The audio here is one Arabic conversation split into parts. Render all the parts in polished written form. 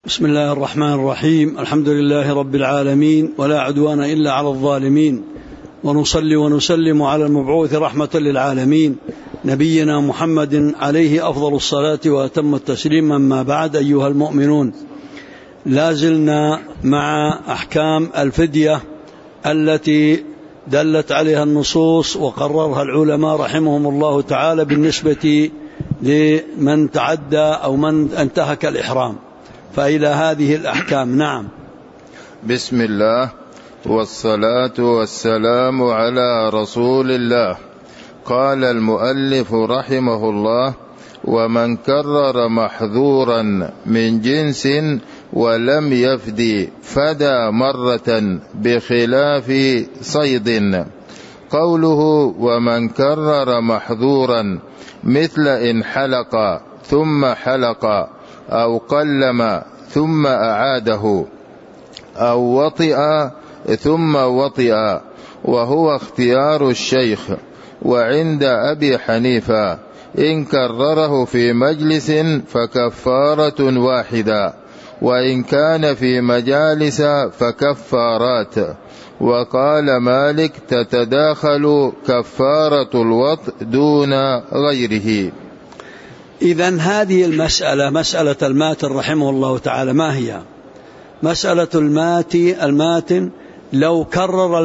بسم الله الرحمن الرحيم. الحمد لله رب العالمين، ولا عدوان إلا على الظالمين، ونصلي ونسلم على المبعوث رحمة للعالمين نبينا محمد عليه أفضل الصلاة وأتم التسليم. أما بعد، أيها المؤمنون، لازلنا مع أحكام الفدية التي دلت عليها النصوص وقررها العلماء رحمهم الله تعالى بالنسبة لمن تعدى أو من انتهك الإحرام. فإلى هذه الأحكام. نعم. بسم الله والصلاة والسلام على رسول الله. قال المؤلف رحمه الله: ومن كرر محظورا من جنس ولم يفدي فدى مرة بخلاف صيد. قوله ومن كرر محظورا مثل إن حلق ثم حلق أو قلم ثم أعاده أو وطئ ثم وطئ، وهو اختيار الشيخ. وعند أبي حنيفة إن كرره في مجلس فكفارة واحدة، وإن كان في مجالس فكفارات. وقال مالك تتداخل كفارة الوطء دون غيره. إذن هذه المسألة مسألة الماتن رحمه الله تعالى. ما هي مسألة الماتن؟ لو كرر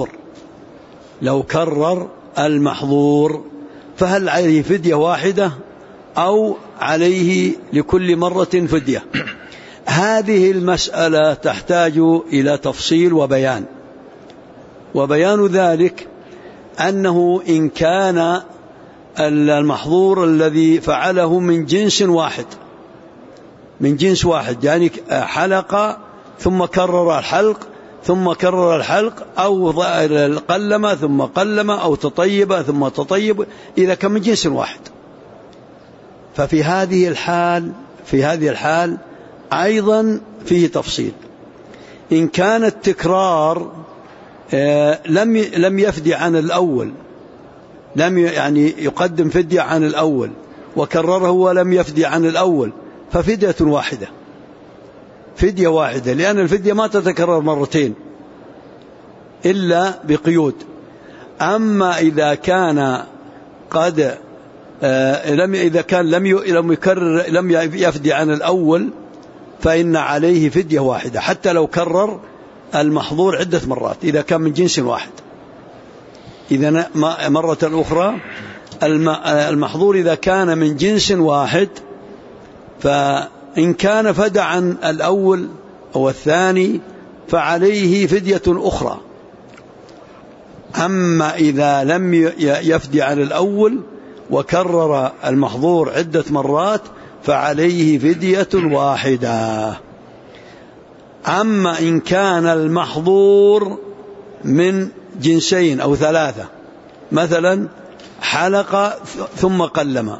المحظور فهل عليه فدية واحدة أو عليه لكل مرة فدية؟ هذه المسألة تحتاج إلى تفصيل وبيان ذلك أنه إن كان المحظور الذي فعله من جنس واحد، يعني حلق ثم كرر الحلق ثم كرر الحلق، أو قلم ثم قلم، أو تطيب ثم تطيب، إذا كان من جنس واحد، ففي هذه الحال أيضا فيه تفصيل. إن كان التكرار لم يفدي عن الأول، يعني يقدم فدية عن الأول وكرره ولم يفدي عن الأول، ففدية واحدة، لأن الفدية ما تتكرر مرتين إلا بقيود. أما إذا كان لم يفدي عن الأول فإن عليه فدية واحدة، حتى لو كرر المحظور عدة مرات إذا كان من جنس واحد. إذا مرة أخرى، المحظور إذا كان من جنس واحد، فإن كان فدى عن الأول أو الثاني فعليه فدية أخرى. أما إذا لم يفدي عن الأول وكرر المحظور عدة مرات فعليه فدية واحدة. أما إن كان المحظور من جنسين أو ثلاثة، مثلا حلق ثم قلم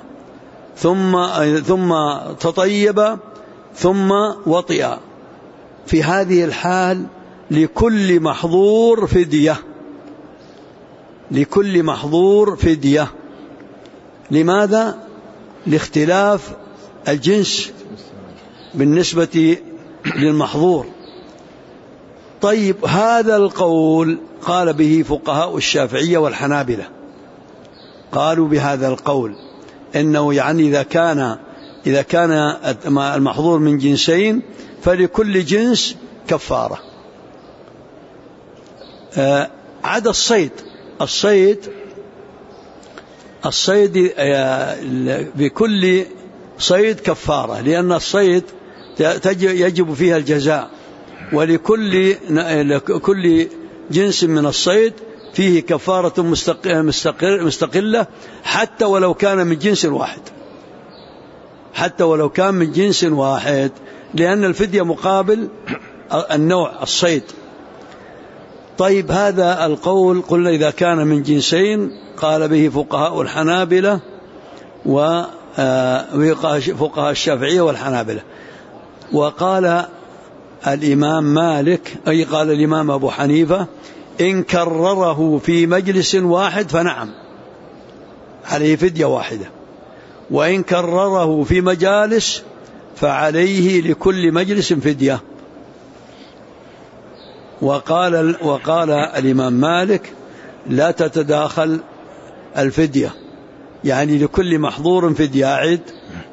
ثم تطيب ثم وطئ، في هذه الحال لكل محظور فدية. لماذا؟ لاختلاف الجنس بالنسبة للمحظور. طيب، هذا القول قال به فقهاء الشافعية والحنابلة، قالوا بهذا القول إنه يعني إذا كان المحظور من جنسين فلكل جنس كفارة. عدا الصيد بكل صيد كفارة، لأن الصيد يجب فيها الجزاء، ولكل جنس من الصيد فيه كفارة مستقلة، حتى ولو كان من جنس واحد، لأن الفدية مقابل النوع الصيد. طيب، هذا القول قلنا إذا كان من جنسين قال به فقهاء الحنابلة وفقهاء الشافعية والحنابلة. وقال الإمام مالك، أي قال الإمام أبو حنيفة: إن كرره في مجلس واحد فنعم عليه فدية واحدة، وإن كرره في مجالس فعليه لكل مجلس فدية. وقال الإمام مالك لا تتداخل الفدية، يعني لكل محظور فدية. أعد.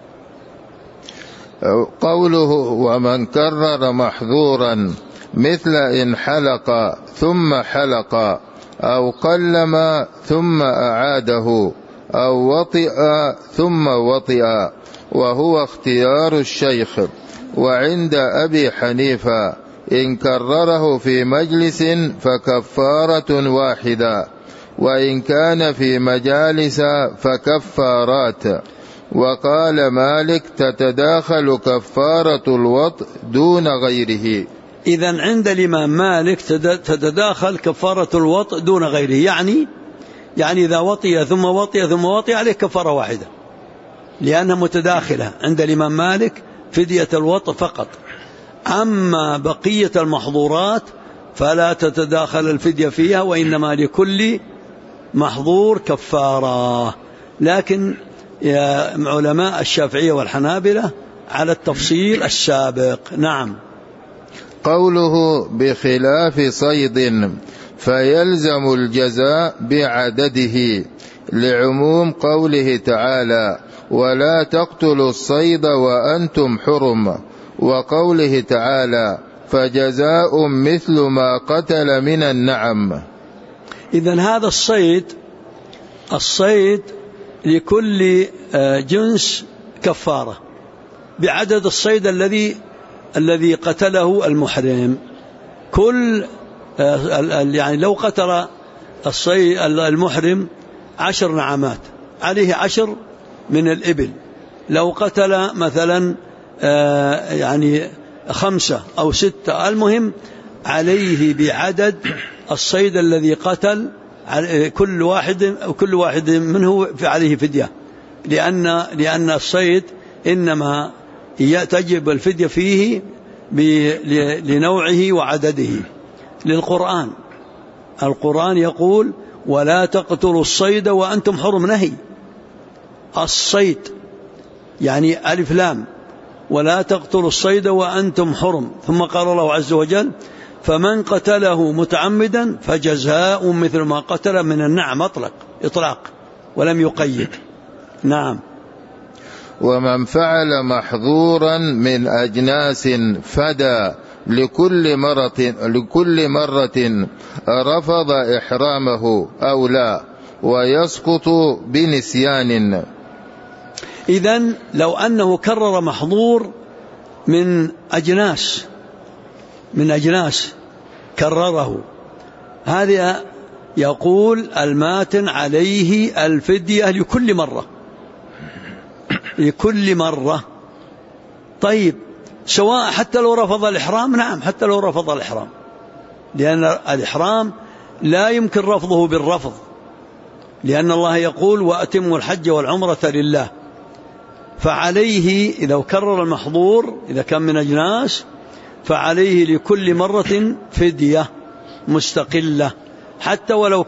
قوله ومن كرر محظورا مثل إن حلق ثم حلق أو قلم ثم أعاده أو وطئ ثم وطئ، وهو اختيار الشيخ. وعند أبي حنيفة إن كرره في مجلس فكفارة واحدة، وإن كان في مجالس فكفارات. وقال مالك تتداخل كفارة الوطء دون غيره. إذن عند الإمام مالك تتداخل كفارة الوطء دون غيره، يعني إذا وطئ ثم وطئ ثم وطئ عليه كفارة واحدة، لأنها متداخلة. عند الإمام مالك فدية الوطء فقط، أما بقية المحظورات فلا تتداخل الفدية فيها، وإنما لكل محظور كفارة. لكن يا علماء الشافعية والحنابلة على التفصيل السابق. نعم. قوله بخلاف صيد فيلزم الجزاء بعدده، لعموم قوله تعالى ولا تقتلوا الصيد وأنتم حرم، وقوله تعالى فجزاء مثل ما قتل من النعم. إذن هذا الصيد لكل جنس كفارة بعدد الصيد الذي قتله المحرم. يعني لو قتل الصيد المحرم 10 نعمات عليه 10 من الإبل. لو قتل مثلا يعني 5 أو 6، المهم عليه بعدد الصيد الذي قتل. كل واحد منه عليه فدية، لأن الصيد إنما تجب الفدية فيه لنوعه وعدده. القرآن يقول ولا تقتلوا الصيد وأنتم حرم، نهي الصيد يعني ألف لام، ولا تقتلوا الصيد وأنتم حرم. ثم قال الله عز وجل فمن قتله متعمدا فجزاء مثل ما قتل من النعم، إطلاق ولم يقيد. نعم. ومن فعل محظورا من أجناس فدى لكل مرة رفض إحرامه أو لا، ويسقط بنسيان. إذن لو أنه كرر محظور من أجناس كرره، هذا يقول الماتن عليه الفدية لكل مرة. طيب سواء حتى لو رفض الإحرام؟ نعم حتى لو رفض الإحرام، لأن الإحرام لا يمكن رفضه بالرفض، لأن الله يقول وأتموا الحج والعمرة لله. فعليه إذا كرر المحظور إذا كان من أجناس فعليه لكل مرة فدية مستقلة، حتى ولو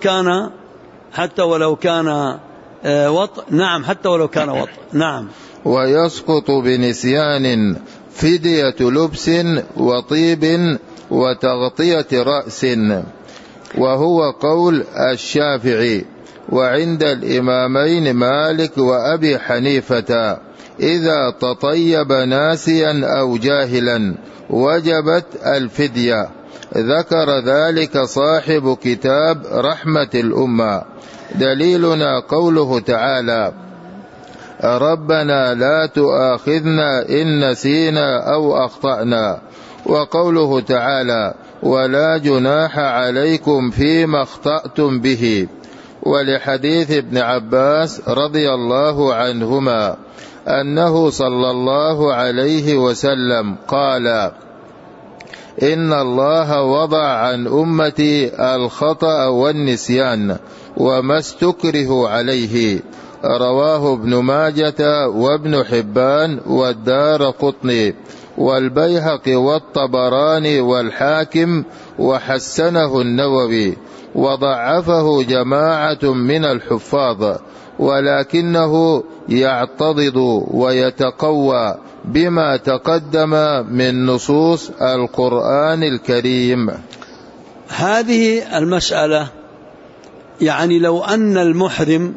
كان وطء. نعم حتى ولو كان وطء. نعم. ويسقط بنسيان فدية لبس وطيب وتغطية رأس، وهو قول الشافعي. وعند الإمامين مالك وأبي حنيفة إذا تطيب ناسيا أو جاهلا وجبت الفدية. ذكر ذلك صاحب كتاب رحمة الأمة. دليلنا قوله تعالى ربنا لا تؤاخذنا إن نسينا أو أخطأنا، وقوله تعالى ولا جناح عليكم فيما اخطأتم به. ولحديث ابن عباس رضي الله عنهما أنه صلى الله عليه وسلم قال إن الله وضع عن أمتي الخطأ والنسيان وما استكره عليه. رواه ابن ماجة وابن حبان والدارقطني والبيهقي والطبراني والحاكم، وحسنه النووي، وضعفه جماعة من الحفاظ، ولكنه يعتضد ويتقوى بما تقدم من نصوص القرآن الكريم. هذه المسألة يعني لو أن المحرم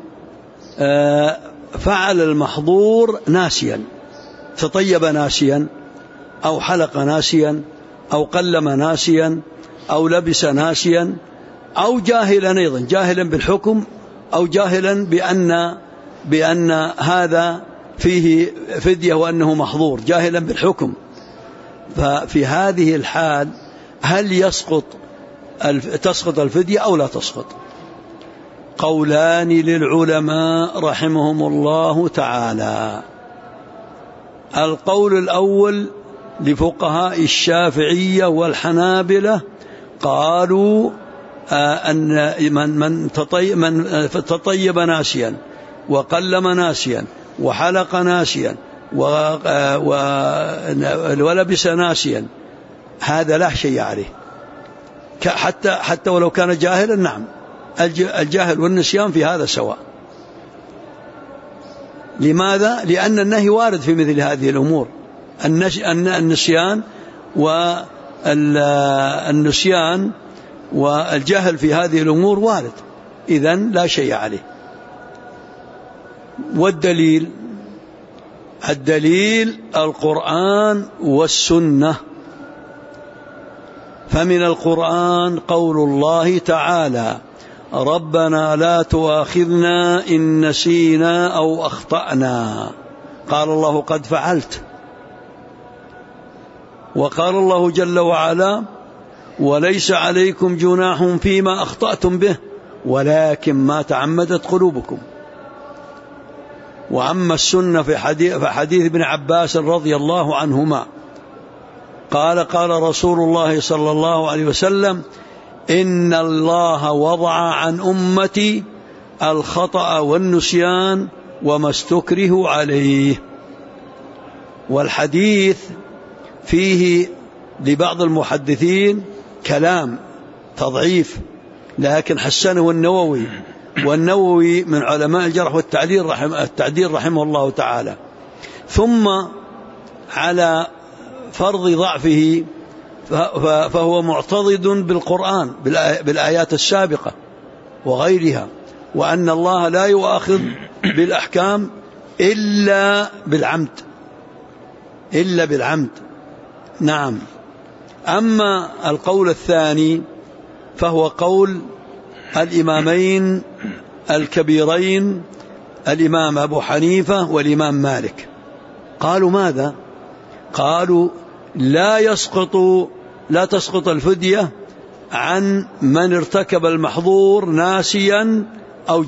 فعل المحظور ناسيا، تطيب ناسيا أو حلق ناسيا أو قلم ناسيا أو لبس ناسيا أو جاهلا، أيضا جاهلا بالحكم أو جاهلا بأن هذا فيه فدية وأنه محظور، جاهلا بالحكم، ففي هذه الحال هل تسقط الفدية أو لا تسقط؟ قولان للعلماء رحمهم الله تعالى. القول الأول لفقهاء الشافعية والحنابلة، قالوا أن من تطيب ناسيا وقلم ناسيا وحلق ناسيا ولبس ناسيا هذا لا شيء عليه، حتى ولو كان جاهلا. نعم، الجهل والنسيان في هذا سواء. لماذا؟ لأن النهي وارد في مثل هذه الأمور، النسيان والجهل في هذه الأمور وارد، إذن لا شيء عليه. والدليل القرآن والسنة. فمن القرآن قول الله تعالى: ربنا لا تؤاخذنا إن نسينا أو أخطأنا. قال الله: قد فعلت. وقال الله جل وعلا: وليس عليكم جناح فيما أخطأتم به ولكن ما تعمدت قلوبكم. وأما السنة في حديث ابن عباس رضي الله عنهما قال رسول الله صلى الله عليه وسلم: إن الله وضع عن أمتي الخطأ والنسيان وما استكره عليه. والحديث فيه لبعض المحدثين كلام تضعيف، لكن حسنه النووي، والنووي من علماء الجرح والتعديل رحمه الله تعالى. ثم على فرض ضعفه فهو معتضد بالقرآن بالآيات السابقة وغيرها، وأن الله لا يؤاخذ بالأحكام إلا بالعمد. نعم. أما القول الثاني فهو قول الإمامين الكبيرين، الإمام أبو حنيفة والإمام مالك. قالوا ماذا؟ قالوا: لا تسقط الفدية عن من ارتكب المحظور ناسيا أو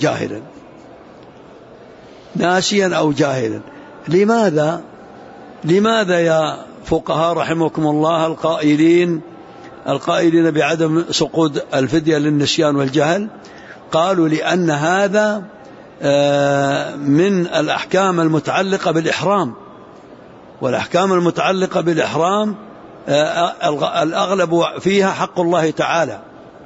جاهلا. لماذا يا فقهاء رحمكم الله القائلين بعدم سقوط الفدية للنسيان والجهل؟ قالوا: لأن هذا من الأحكام المتعلقة بالإحرام، والأحكام المتعلقة بالإحرام الأغلب فيها حق الله تعالى،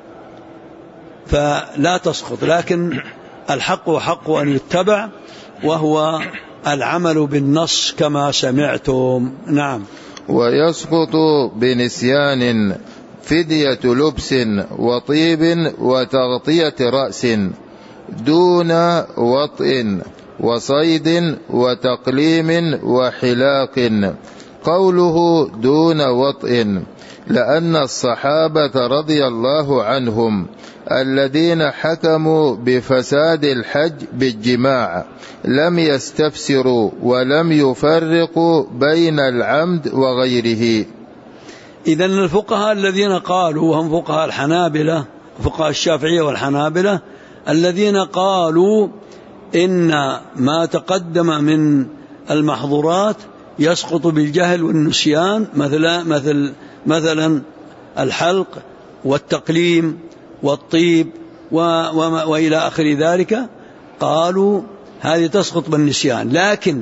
فلا تسقط. لكن الحق حق أن يتبع، وهو العمل بالنص كما سمعتم. نعم. ويسقط بنسيان فدية لبس وطيب وتغطية رأس دون وطئ وصيد وتقليم وحلاق. قوله دون وطئ لأن الصحابة رضي الله عنهم الذين حكموا بفساد الحج بالجماع لم يستفسروا ولم يفرقوا بين العمد وغيره. إذن الفقهاء الذين قالوا، وهم فقهاء الحنابلة، فقهاء الشافعية والحنابلة، الذين قالوا إن ما تقدم من المحظورات يسقط بالجهل والنسيان، مثلا الحلق والتقليم والطيب وإلى آخر ذلك، قالوا هذه تسقط بالنسيان. لكن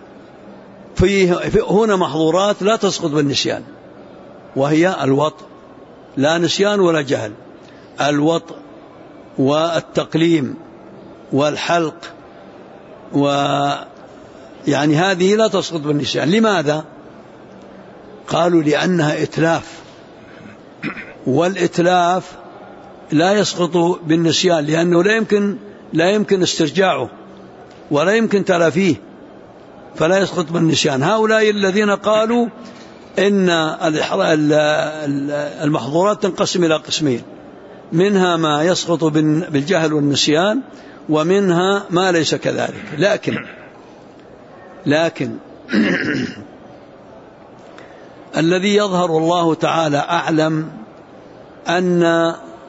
هنا محظورات لا تسقط بالنسيان، وهي الوطء، لا نسيان ولا جهل، الوطء والتقليم والحلق يعني هذه لا تسقط بالنسيان. لماذا؟ قالوا لأنها إتلاف، والإتلاف لا يسقط بالنسيان لأنه لا يمكن استرجاعه ولا يمكن تلافيه، فلا يسقط بالنسيان. هؤلاء الذين قالوا إن المحظورات تنقسم إلى قسمين، منها ما يسقط بالجهل والنسيان، ومنها ما ليس كذلك. لكن الذي يظهر الله تعالى أعلم أن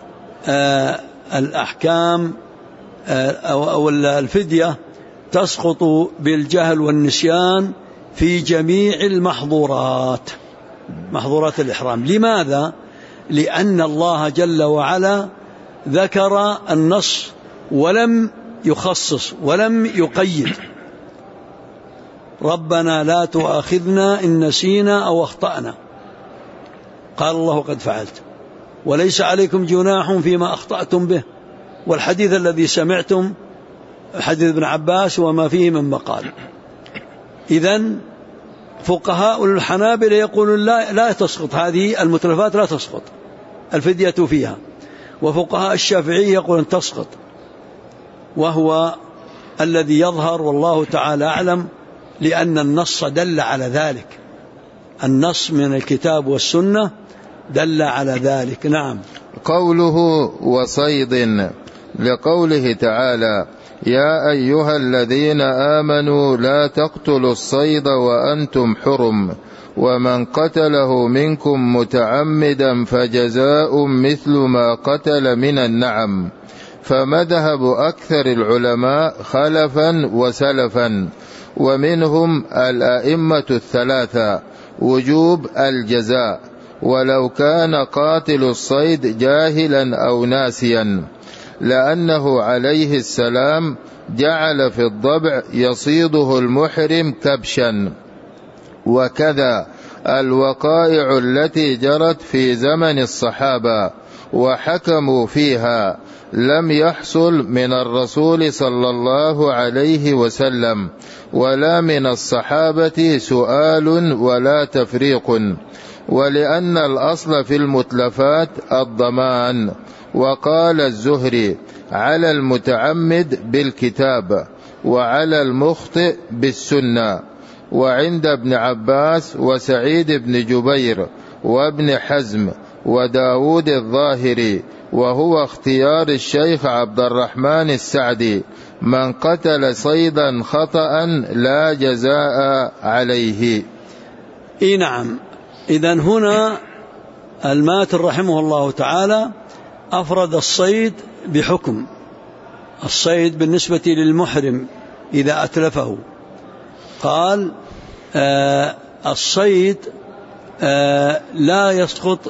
الأحكام أو الفدية تسقط بالجهل والنسيان في جميع المحظورات، محظورات الإحرام. لماذا؟ لأن الله جل وعلا ذكر النص ولم يخصص ولم يقيد. ربنا لا تؤاخذنا إن نسينا أو أخطأنا، قال الله قد فعلت، وليس عليكم جناح فيما أخطأتم به. والحديث الذي سمعتم حديث ابن عباس وما فيه من مقال. إذن فقهاء الحنابلة يقولون لا تسقط هذه المتلفات، لا تسقط الفدية فيها، وفقهاء الشافعي يقولون تسقط، وهو الذي يظهر والله تعالى أعلم، لأن النص دل على ذلك، النص من الكتاب والسنة دل على ذلك. نعم. قوله وصيد، لقوله تعالى يا أيها الذين آمنوا لا تقتلوا الصيد وأنتم حرم، ومن قتله منكم متعمدا فجزاء مثل ما قتل من النعم. فمذهب أكثر العلماء خلفا وسلفا، ومنهم الأئمة الثلاثة، وجوب الجزاء ولو كان قاتل الصيد جاهلا أو ناسيا، لأنه عليه السلام جعل في الضبع يصيده المحرم كبشا. وكذا الوقائع التي جرت في زمن الصحابة وحكموا فيها لم يحصل من الرسول صلى الله عليه وسلم ولا من الصحابة سؤال ولا تفريق، ولأن الأصل في المتلفات الضمان. وقال الزهري على المتعمد بالكتاب وعلى المخطئ بالسنة. وعند ابن عباس وسعيد بن جبير وابن حزم وداود الظاهري، وهو اختيار الشيخ عبد الرحمن السعدي، من قتل صيدا خطأ لا جزاء عليه. نعم. إذن هنا الماتر رحمه الله تعالى أفرد الصيد بحكم الصيد بالنسبة للمحرم إذا أتلفه. قال الصيد لا يسقط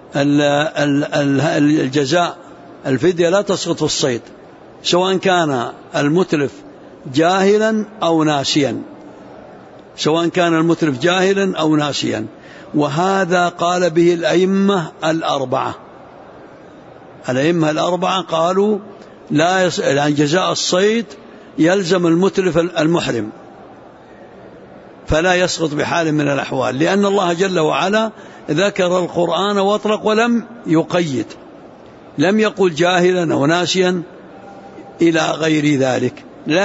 الجزاء، الفدية لا تسقط في الصيد، سواء كان المتلف جاهلا أو ناسيا، سواء كان المتلف جاهلا أو ناسيا. وهذا قال به الأئمة الأربعة. الأئمة الأربعة قالوا لا يعني جزاء الصيد يلزم المتلف المحرم، فلا يسقط بحال من الأحوال، لأن الله جل وعلا ذكر القرآن واطلق ولم يقيد، لم يقل جاهلا أو ناسيا إلى غير ذلك.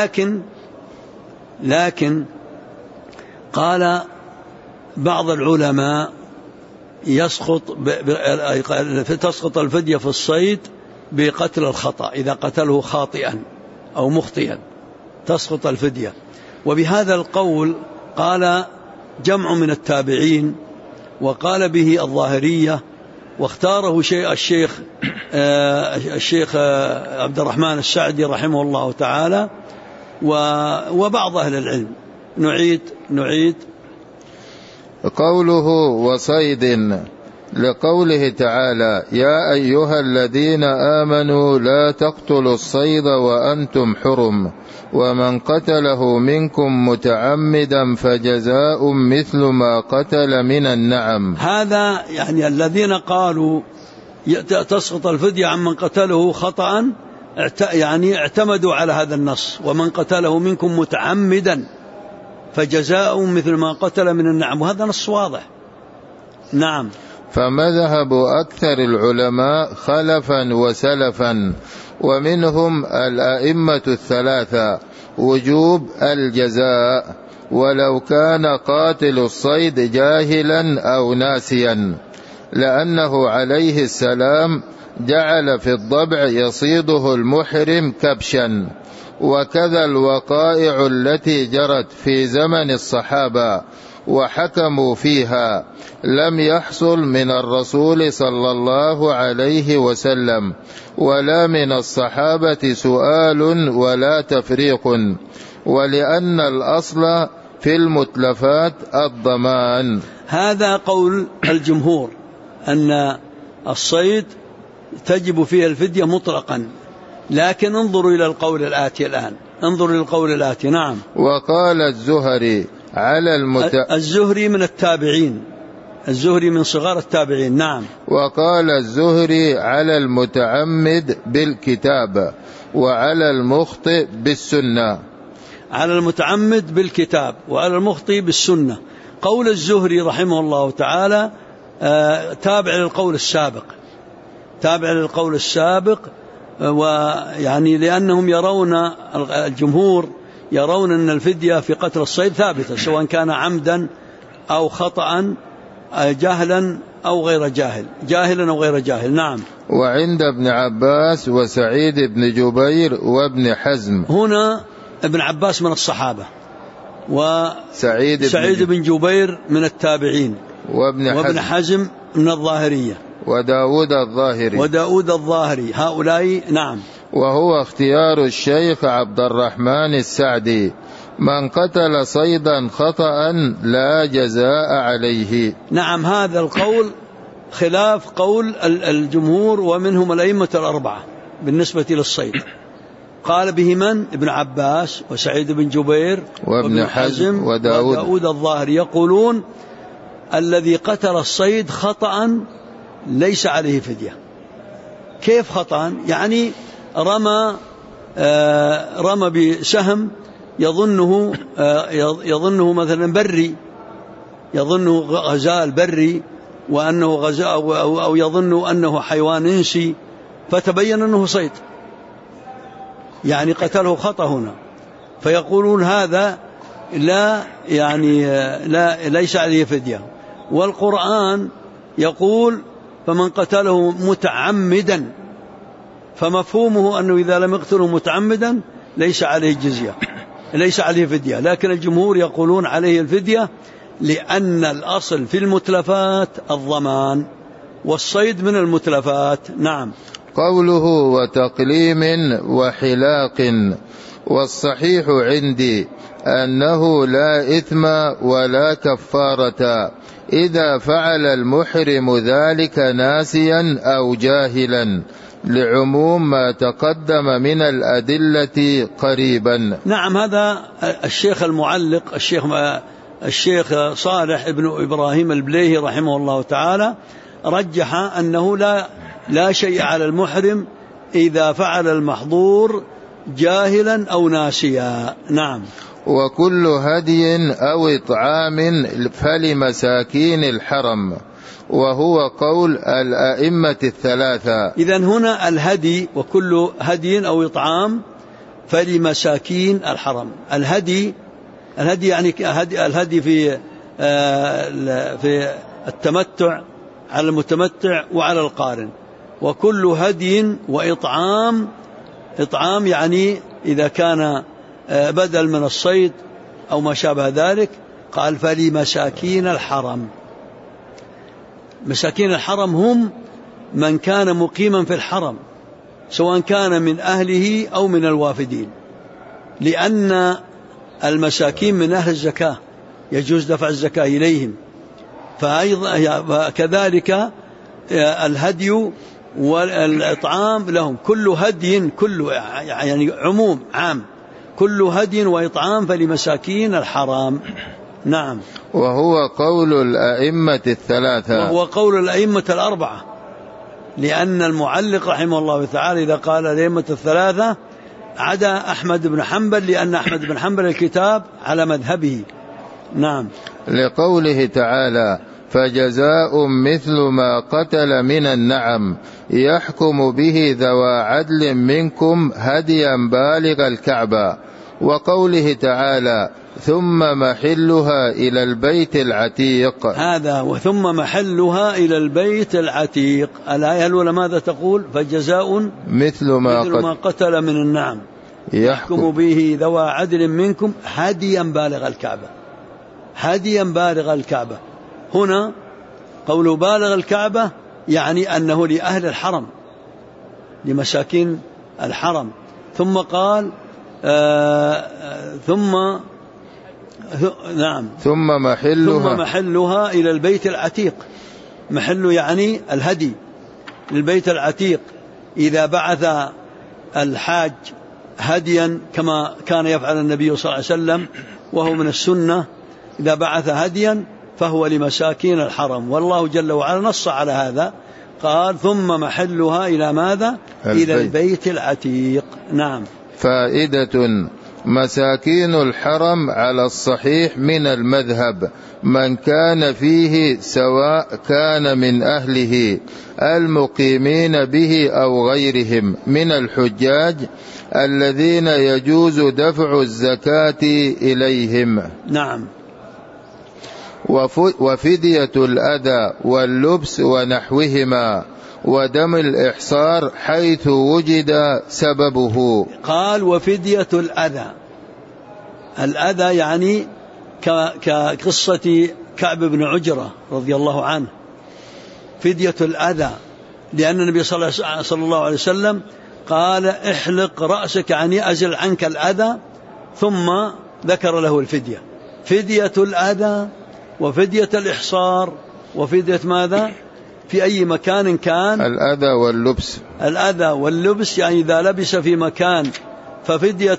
لكن قال بعض العلماء تسقط الفدية في الصيد بقتل الخطأ، إذا قتله خاطئا أو مخطئا تسقط الفدية. وبهذا القول قال جمع من التابعين، وقال به الظاهرية، واختاره الشيخ عبد الرحمن السعدي رحمه الله تعالى وبعض أهل العلم. نعيد قوله وصيد، لقوله تعالى يا أيها الذين آمنوا لا تقتلوا الصيد وأنتم حرم، ومن قتله منكم متعمدا فجزاء مثل ما قتل من النعم. هذا يعني الذين قالوا تسقط الفدية عن من قتله خطأ يعني اعتمدوا على هذا النص، ومن قتله منكم متعمدا فجزاء مثل ما قتل من النعم، وهذا نص واضح. نعم. فمذهب أكثر العلماء خلفا وسلفا ومنهم الأئمة الثلاثة وجوب الجزاء ولو كان قاتل الصيد جاهلا أو ناسيا، لأنه عليه السلام جعل في الضبع يصيده المحرم كبشا. وكذا الوقائع التي جرت في زمن الصحابة وحكموا فيها لم يحصل من الرسول صلى الله عليه وسلم ولا من الصحابة سؤال ولا تفريق، ولأن الأصل في المتلفات الضمان. هذا قول الجمهور أن الصيد تجب فيه الفدية مطلقا، لكن انظروا إلى القول الآتي الآن، انظروا إلى القول الآتي. نعم. وقال الزهري على الزهري من التابعين، الزهري من صغار التابعين. نعم. وقال الزهري على المتعمد بالكتاب وعلى المخطئ بالسنة. على المتعمد بالكتاب وعلى المخطئ بالسنة. قول الزهري رحمه الله تعالى تابع للقول السابق، تابع للقول السابق، ويعني لأنهم يرون، الجمهور يرون أن الفدية في قتل الصيد ثابتة سواء كان عمدا أو خطأ، جاهلا أو غير جاهل، جاهلا أو غير جاهل. نعم. وعند ابن عباس وسعيد بن جبير وابن حزم. هنا ابن عباس من الصحابة، وسعيد بن جبير من التابعين، وابن حزم من الظاهرية، وداود الظاهري، هؤلاء. نعم. وهو اختيار الشيخ عبد الرحمن السعدي: من قتل صيدا خطأ لا جزاء عليه. نعم. هذا القول خلاف قول الجمهور ومنهم الأئمة الأربعة بالنسبة للصيد. قال به من؟ ابن عباس وسعيد بن جبير وابن حزم وداود الظاهري، يقولون الذي قتل الصيد خطأ ليس عليه فدية. كيف خطأ؟ يعني رمى بسهم يظنه مثلا بري، يظنه غزال بري، وأنه غزال، أو يظن أنه حيوان إنسي، فتبين أنه صيد، يعني قتله خطأ هنا. فيقولون هذا ليس عليه فدية. والقرآن يقول فمن قتله متعمدا، فمفهومه أنه إذا لم يقتله متعمدا ليس عليه جزية، ليس عليه فدية. لكن الجمهور يقولون عليه الفدية، لأن الأصل في المتلفات الضمان، والصيد من المتلفات. نعم. قوله وتقليم وحلاق. والصحيح عندي أنه لا إثم ولا كفارة إذا فعل المحرم ذلك ناسيا أو جاهلا، لعموم ما تقدم من الأدلة قريبا. نعم. هذا الشيخ المعلق الشيخ صالح ابن إبراهيم البليهي رحمه الله تعالى رجح أنه لا شيء على المحرم إذا فعل المحظور جاهلا أو ناسيا. نعم. وكل هدي أو إطعام فلمساكين الحرم، وهو قول الأئمة الثلاثة. إذن هنا الهدي، وكل هدي أو إطعام فلمساكين الحرم. الهدي يعني الهدي في التمتع، على المتمتع وعلى القارن. وكل هدي وإطعام، إطعام يعني إذا كان بدل من الصيد أو ما شابه ذلك. قال فلمساكين الحرم. مساكين الحرم هم من كان مقيما في الحرم، سواء كان من أهله أو من الوافدين، لأن المساكين من أهل الزكاة يجوز دفع الزكاة إليهم. فكذلك الهدي والإطعام لهم. كل هدي، كل يعني عموم عام، كل هدي وإطعام فلمساكين الحرام. نعم. وهو قول الأئمة الثلاثة، وهو قول الأئمة الأربعة، لأن المعلق رحمه الله تعالى إذا قال الأئمة الثلاثة عدا أحمد بن حنبل، لأن أحمد بن حنبل الكتاب على مذهبه. نعم. لقوله تعالى: فجزاء مثل ما قتل من النعم يحكم به ذوى عدل منكم هديا بالغ الكعبة. وقوله تعالى: ثم محلها إلى البيت العتيق. هذا وثم محلها إلى البيت العتيق. الآية الأولى ماذا تقول؟ فجزاء مثل ما قتل من النعم يحكم به ذوى عدل منكم هديا بالغ الكعبة. هديا بالغ الكعبة، هنا قوله بالغ الكعبة يعني أنه لأهل الحرم، لمساكين الحرم. ثم قال ثم محلها إلى البيت العتيق. محل يعني الهدي للبيت العتيق. إذا بعث الحاج هديا كما كان يفعل النبي صلى الله عليه وسلم، وهو من السنة، إذا بعث هديا فهو لمساكين الحرم، والله جل وعلا نص على هذا، قال ثم محلها إلى ماذا؟ إلى البيت العتيق. نعم. فائدة: مساكين الحرم على الصحيح من المذهب من كان فيه، سواء كان من أهله المقيمين به أو غيرهم من الحجاج الذين يجوز دفع الزكاة إليهم. نعم. وفدية الأذى واللبس ونحوهما، ودم الإحصار حيث وجد سببه. قال وفدية الأذى. الأذى يعني كقصة كعب بن عجرة رضي الله عنه، فدية الأذى، لأن النبي صلى الله عليه وسلم قال احلق رأسك، يعني أزل عنك الأذى، ثم ذكر له الفدية. فدية الأذى وفدية الإحصار وفدية ماذا؟ في أي مكان كان. الأذى واللبس. الأذى واللبس يعني إذا لبس في مكان ففدية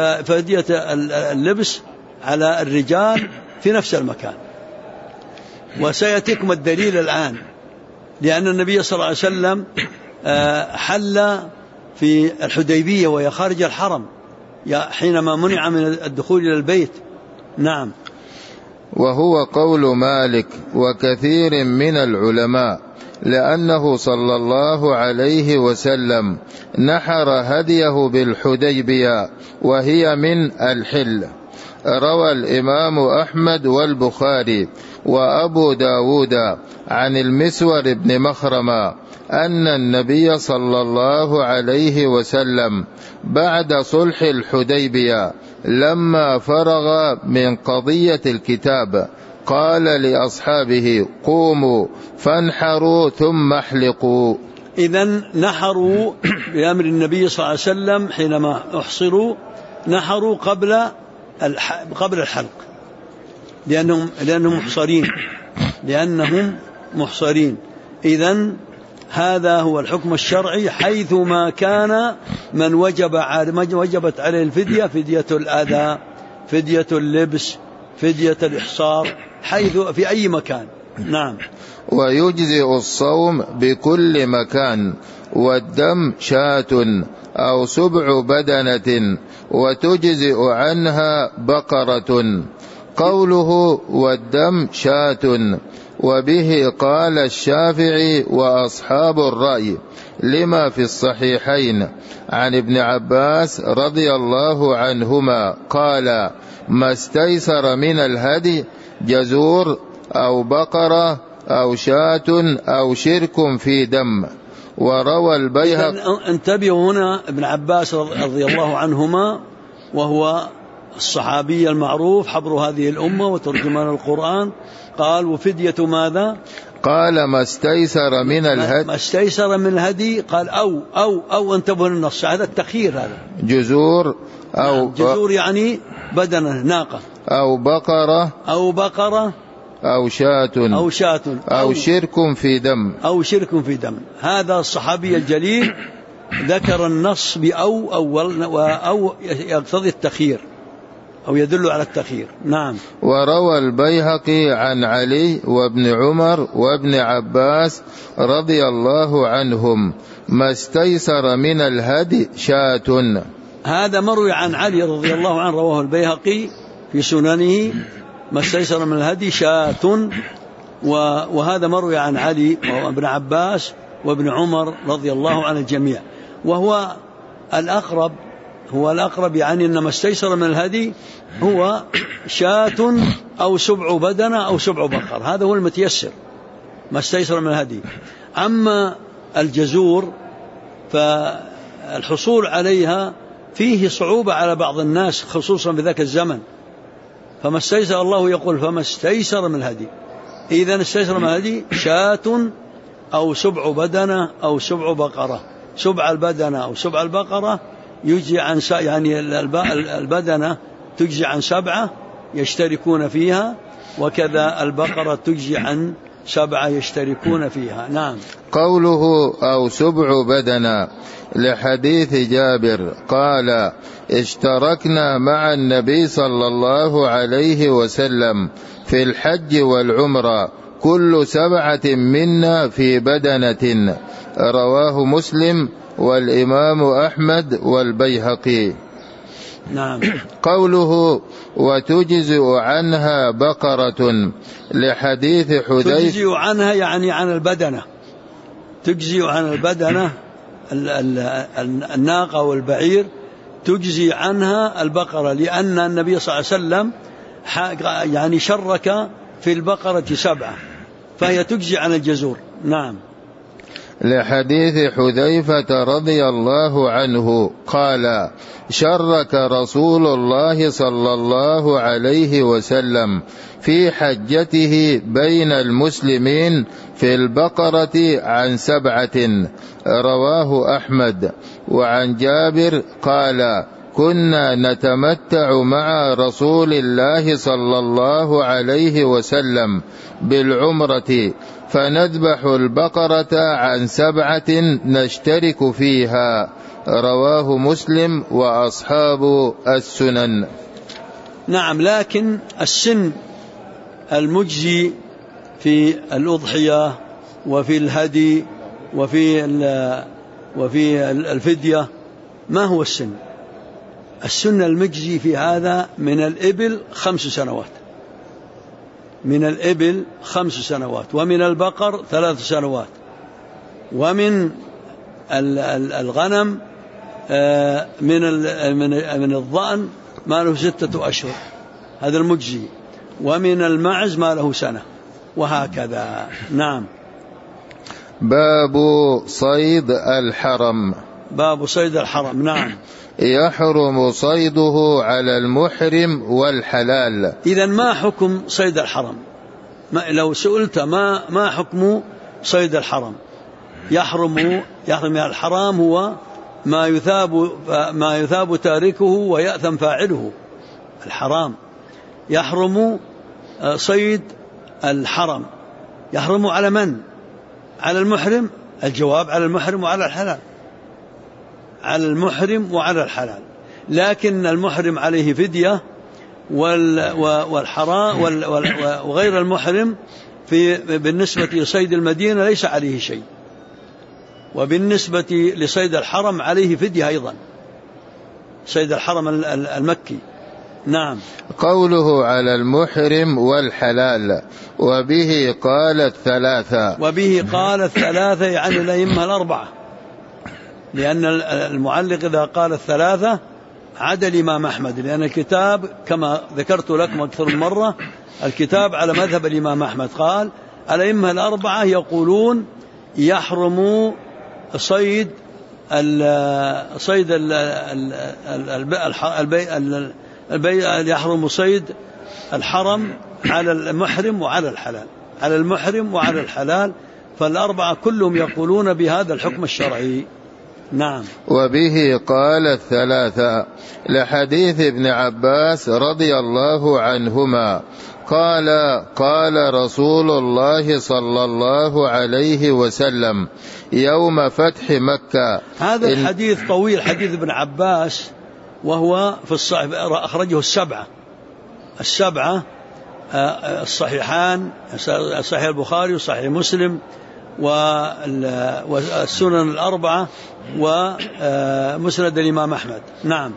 اللبس على الرجال في نفس المكان. وسيأتيكم الدليل الآن، لأن النبي صلى الله عليه وسلم حل في الحديبية وهي خارج الحرم حينما منع من الدخول إلى البيت. نعم. وهو قول مالك وكثير من العلماء، لأنه صلى الله عليه وسلم نحر هديه بالحديبية وهي من الحل. روى الإمام أحمد والبخاري وأبو داود عن المسور بن مخرمة أن النبي صلى الله عليه وسلم بعد صلح الحديبية لما فرغ من قضية الكتاب قال لأصحابه قوموا فانحروا ثم احلقوا. إذن نحروا بأمر النبي صلى الله عليه وسلم، حينما احصروا نحروا قبل الحلق، لأنهم محصرين. إذن هذا هو الحكم الشرعي، حيث ما كان من وجبت عليه الفدية، فدية الأذى، فدية اللبس، فدية الإحصار، حيث في أي مكان. نعم. ويجزئ الصوم بكل مكان، والدم شاة أو سبع بدنة، وتجزئ عنها بقرة. قوله والدم شاة، وبه قال الشافعي وأصحاب الرأي، لما في الصحيحين عن ابن عباس رضي الله عنهما قال ما استيسر من الهدي جزور أو بقرة أو شاة أو شرك في دم. وروى البيهقي. انتبهوا هنا، ابن عباس رضي الله عنهما وهو الصحابي المعروف حبر هذه الأمة وترجمان القرآن، قال وفدية ماذا؟ قال ما استيسر من الهدي. ما استيسر من الهدي، قال أو انتبهوا للنص، هذا التخيير، هذا جزور جزور يعني بدنة ناقة، أو بقرة أو شاة أو شرك في دم. هذا الصحابي الجليل ذكر النص أو يقتضي التخيير أو يدل على التخيير. نعم. وروى البيهقي عن علي وابن عمر وابن عباس رضي الله عنهم ما استيسر من الهدي شاة. هذا مروي عن علي رضي الله عنه، رواه البيهقي في سننه: ما استيسر من الهدي شاة. وهذا مروي عن علي وابن عباس وابن عمر رضي الله عن الجميع، وهو الأقرب. هو الأقرب، يعني أن ما استيسر من الهدي هو شاة أو 7 بدنة أو 7 بقر، هذا هو المتيسر ما استيسر من الهدي. أما الجزور فالحصول عليها فيه صعوبة على بعض الناس، خصوصا في ذاك الزمن. فما استيسر، الله يقول فما استيسر من الهدي، إذن استيسر من الهدي شاة أو 7 بدنة أو 7 بقرة. 7 البدنة أو 7 البقرة يجزي عن يعني البدنة تجزي عن 7 يشتركون فيها، وكذا البقرة تجزي عن 7 يشتركون فيها. نعم. قوله أو 7 بدنة لحديث جابر قال: اشتركنا مع النبي صلى الله عليه وسلم في الحج والعمرة، كل 7 منا في بدنة. رواه مسلم والإمام أحمد والبيهقي. نعم. قوله وتجزئ عنها بقرة لحديث حذيفة، تجزئ عنها يعني عن البدنة، تجزئ عن البدنة الناقة والبعير، تجزي عنها البقرة، لأن النبي صلى الله عليه وسلم يعني شرك في البقرة 7، فهي تجزي عن الجزور. نعم. لحديث حذيفة رضي الله عنه قال: شرك رسول الله صلى الله عليه وسلم في حجته بين المسلمين في البقرة عن 7. رواه أحمد. وعن جابر قال: كنا نتمتع مع رسول الله صلى الله عليه وسلم بالعمرة، فنذبح البقرة عن 7 نشترك فيها. رواه مسلم وأصحاب السنن. نعم. لكن السن المجزي في الأضحية وفي الهدي وفي الفدية ما هو السن؟ السن المجزي في هذا من الإبل 5 سنوات، من الإبل 5 سنوات، ومن البقر 3 سنوات، ومن الغنم من الضأن ما له 6 أشهر، هذا المجزي، ومن المعز ما له 1 سنة، وهكذا. نعم. باب صيد الحرم. باب صيد الحرم. نعم. يحرم صيده على المحرم والحلال. إذن ما حكم صيد الحرم؟ لو سئلت ما حكم صيد الحرم؟ يحرم الحرام هو ما يثاب تاركه ويأثم فاعله. الحرام يحرم صيد الحرم، يحرم على من؟ على المحرم. الجواب على المحرم وعلى الحلال، على المحرم وعلى الحلال. لكن المحرم عليه فدية، والحرام وغير المحرم بالنسبة لصيد المدينة ليس عليه شيء، وبالنسبة لصيد الحرم عليه فدية أيضا، صيد الحرم المكي. نعم. قوله على المحرم والحلال وبه قالت 3. وبه قالت 3 يعني الأئمة الأربعة، لأن المعلق إذا قال 3 عدا الإمام أحمد، لأن الكتاب كما ذكرت لكم أكثر من مرة الكتاب على مذهب الإمام أحمد. قال الأئمة الأربعة يقولون يحرم صيد يحرم صيد الحرم على المحرم وعلى الحلال، على المحرم وعلى الحلال، فالأربعة كلهم يقولون بهذا الحكم الشرعي. نعم. وبه قال 3 لحديث ابن عباس رضي الله عنهما قال: قال رسول الله صلى الله عليه وسلم يوم فتح مكة. هذا الحديث طويل، حديث ابن عباس، وهو في الصحيح، أخرجه السبعة الصحيحان، صحيح البخاري وصحيح مسلم والسنن الأربعة ومسند الإمام أحمد. نعم.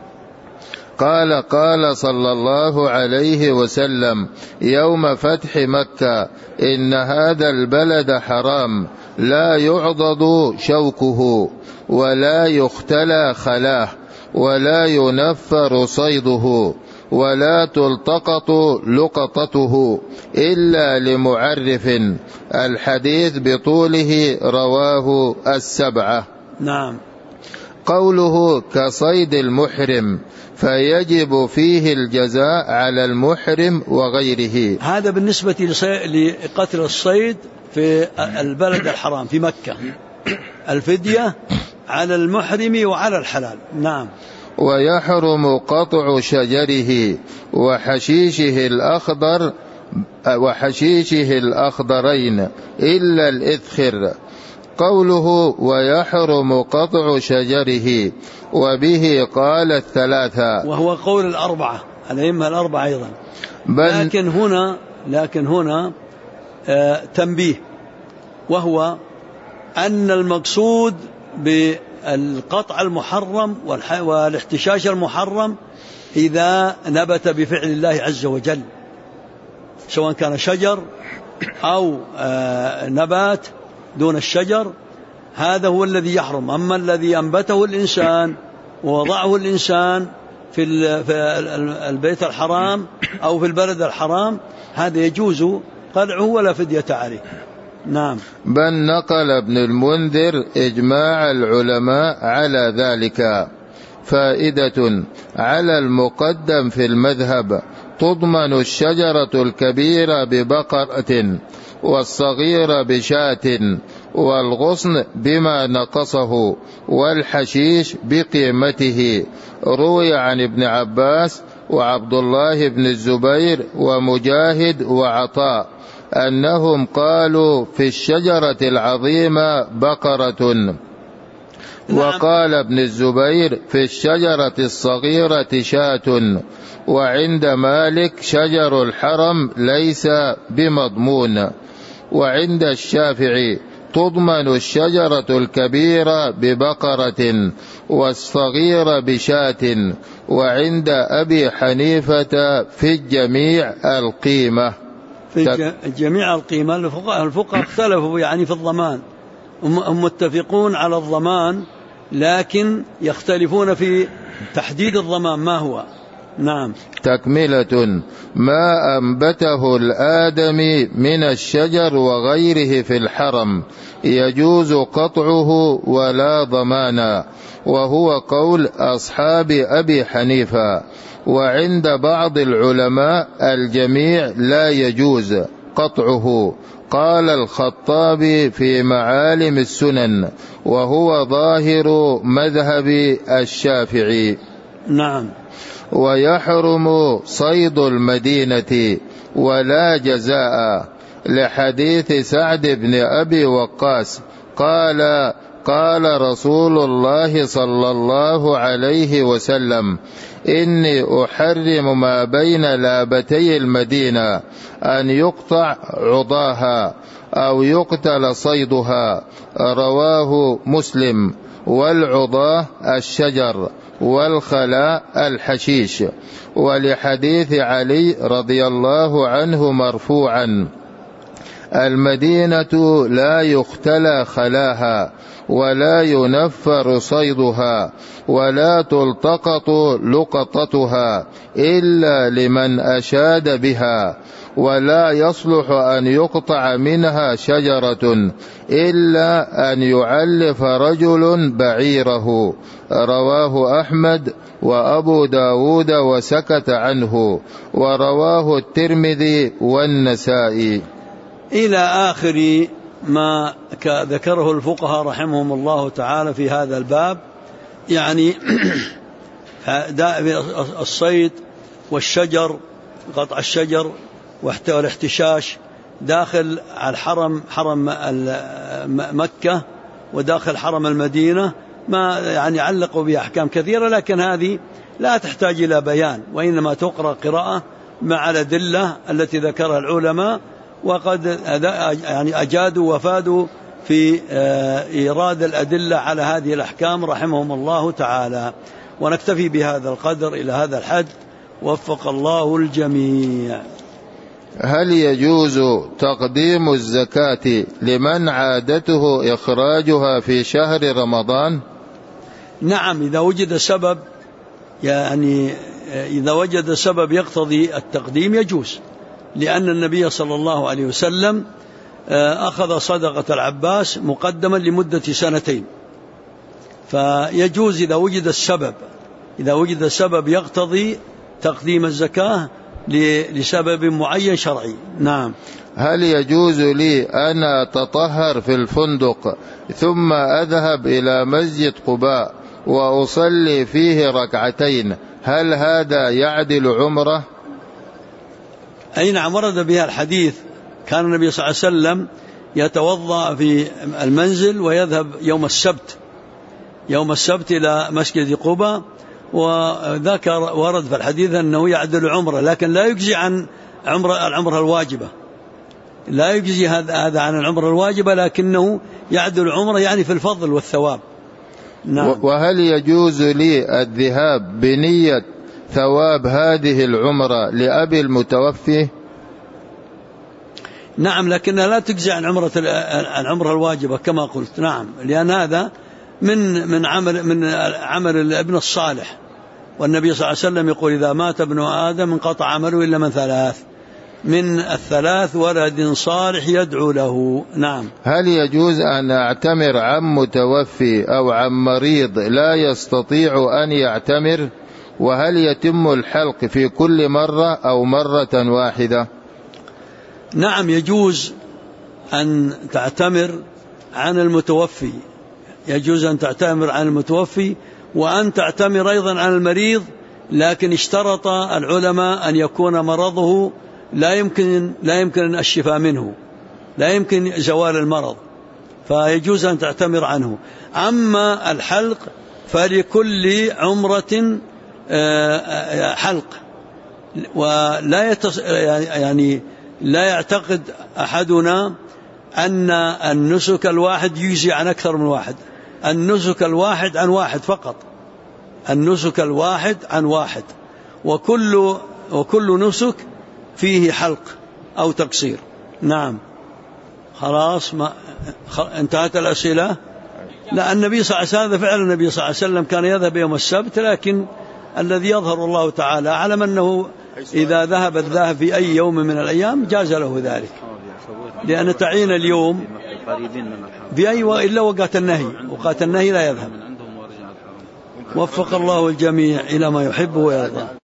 قال صلى الله عليه وسلم يوم فتح مكة: إن هذا البلد حرام لا يعضد شوكه ولا يختلى خلاه ولا ينفر صيده ولا تلتقط لقطته إلا لمعرف. الحديث بطوله رواه السبعة. نعم. قوله كصيد المحرم فيجب فيه الجزاء على المحرم وغيره. هذا بالنسبة لقتل الصيد في البلد الحرام في مكة، الفدية على المحرم وعلى الحلال. نعم. ويحرم قطع شجره وحشيشه الأخضرين إلا الإذخر. قوله ويحرم قطع شجره وبه قال الثلاثة، وهو قول الأربعة، الأئمة الأربعة أيضا. لكن هنا تنبيه، وهو أن المقصود بالقطع المحرم والاحتشاش المحرم إذا نبت بفعل الله عز وجل، سواء كان شجر أو نبات دون الشجر، هذا هو الذي يحرم. أما الذي أنبته الإنسان ووضعه الإنسان في البيت الحرام أو في البلد الحرام، هذا يجوز قلعه ولا فدية عليه. نعم. بل نقل ابن المنذر إجماع العلماء على ذلك. فائدة: على المقدم في المذهب تضمن الشجرة الكبيرة ببقرة والصغيرة بشاة والغصن بما نقصه والحشيش بقيمته. روي عن ابن عباس وعبد الله بن الزبير ومجاهد وعطاء أنهم قالوا في الشجرة العظيمة بقرة. وقال ابن الزبير في الشجرة الصغيرة شاة. وعند مالك شجر الحرم ليس بمضمون. وعند الشافعي تضمن الشجرة الكبيرة ببقرة والصغيرة بشاة. وعند أبي حنيفة في الجميع القيمة. في الجميع القيمة. الفقهاء اختلفوا يعني في الضمان، هم متفقون على الضمان لكن يختلفون في تحديد الضمان ما هو. نعم. تكملة: ما أنبته الآدمي من الشجر وغيره في الحرم يجوز قطعه ولا ضمانا، وهو قول أصحاب أبي حنيفة. وعند بعض العلماء الجميع لا يجوز قطعه. قال الخطابي في معالم السنن وهو ظاهر مذهب الشافعي. نعم. ويحرم صيد المدينة ولا جزاء، لحديث سعد بن أبي وقاص قال رسول الله صلى الله عليه وسلم: إني أحرم ما بين لابتي المدينة أن يقطع عضاها أو يقتل صيدها. رواه مسلم. والعضاه الشجر والخلاء الحشيش. ولحديث علي رضي الله عنه مرفوعا: المدينة لا يختلى خلاها ولا ينفر صيدها ولا تلتقط لقطتها إلا لمن أشاد بها، ولا يصلح أن يقطع منها شجرة إلا أن يعلف رجل بعيره. رواه أحمد وأبو داود وسكت عنه، ورواه الترمذي والنسائي. إلى آخر ما ذكره الفقهاء رحمهم الله تعالى في هذا الباب. يعني الصيد والشجر، قطع الشجر والاحتشاش داخل الحرم، حرم مكة وداخل حرم المدينة، ما يعني علقوا بأحكام كثيرة، لكن هذه لا تحتاج إلى بيان، وإنما تقرأ قراءة مع الأدلة التي ذكرها العلماء وقد يعني أجادوا وفادوا في إيراد الأدلة على هذه الأحكام رحمهم الله تعالى. ونكتفي بهذا القدر إلى هذا الحد، وفق الله الجميع. هل يجوز تقديم الزكاة لمن عادته إخراجها في شهر رمضان؟ نعم، إذا وجد سبب، يعني إذا وجد سبب يقتضي التقديم يجوز، لأن النبي صلى الله عليه وسلم أخذ صدقة العباس مقدما لمدة 2 سنين، فيجوز إذا وجد السبب، إذا وجد السبب يقتضي تقديم الزكاة لسبب معين شرعي. نعم. هل يجوز لي أن أتطهر في الفندق ثم أذهب إلى مسجد قباء وأصلي فيه 2 ركعتين، هل هذا يعدل عمره؟ أي نعم، ورد بها الحديث، كان النبي صلى الله عليه وسلم يتوضأ في المنزل ويذهب يوم السبت إلى مسجد قباء، وذكر ورد في الحديث أنه يعدل عمره، لكن لا يجزي عن العمرة الواجبة، لا يجزي هذا عن العمرة الواجبة، لكنه يعدل عمره يعني في الفضل والثواب. نعم. وهل يجوز لي الذهاب بنية ثواب هذه العمرة لأبي المتوفي؟ نعم، لكنها لا تجزي عن العمرة الواجبة كما قلت. نعم، لأن هذا من عمل الابن الصالح، والنبي صلى الله عليه وسلم يقول: إذا مات ابن آدم انقطع عمله إلا من 3، من 3 ولد صالح يدعو له. نعم. هل يجوز أن أعتمر عن متوفي أو عن مريض لا يستطيع أن يعتمر؟ وهل يتم الحلق في كل مرة أو مرة واحدة؟ نعم، يجوز أن تعتمر عن المتوفي، يجوز أن تعتمر عن المتوفي، وأن تعتمر أيضا عن المريض، لكن اشترط العلماء أن يكون مرضه لا يمكن الشفاء منه، لا يمكن زوال المرض، فيجوز أن تعتمر عنه. أما الحلق فلكل عمرة حلق، ولا يعني لا يعتقد أحدنا أن النسك الواحد يجزي عن أكثر من واحد، النسك الواحد عن واحد فقط، النسك الواحد عن واحد، وكل نسك فيه حلق أو تقصير. نعم. خلاص، انتهت الأسئلة. لا، النبي صلى الله عليه وسلم فعل النبي صلى الله عليه وسلم كان يذهب يوم السبت، لكن الذي يظهر الله تعالى أعلم أنه إذا ذهب الذاهب في أي يوم من الأيام جاز له ذلك، لأن تعيين اليوم بأي إلا وقت النهي، وقت النهي لا يذهب. وفق الله الجميع إلى ما يحب ويرضى.